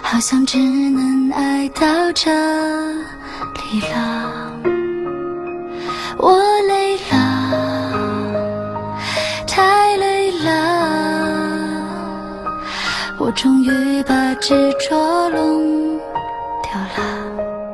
好像只能爱到这里了。我累了，太累了，我终于把执着弄掉了。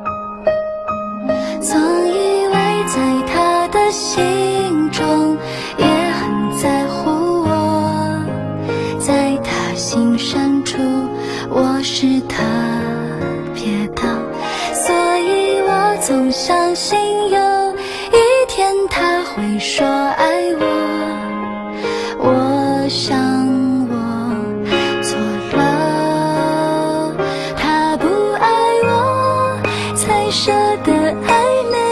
总以为在他的心中也很在乎我，在他心深处我是特别的，所以我总相信有一天他会说爱我。我想我错了，他不爱我才舍得爱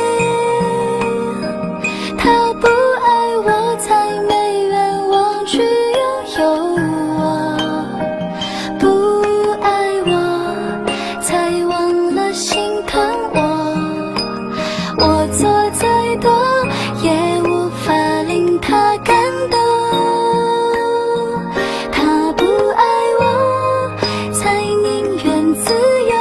你，他不爱我才没愿望去拥有我，不爱我才忘了心疼我，我做再多也无法令他感动，他不爱我才宁愿自由，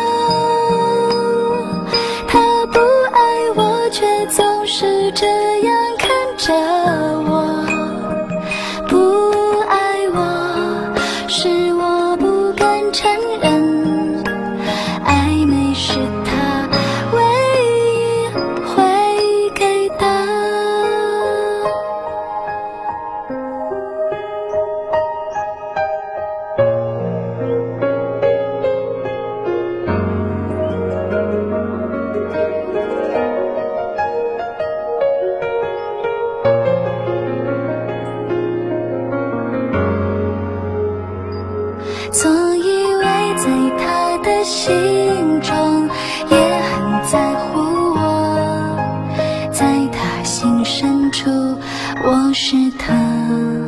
他不爱我却总是这样看着我，不爱我是我不敢承认，暧昧是他唯一会给的。总以为在他的心中也很在乎我，在他心深处我是特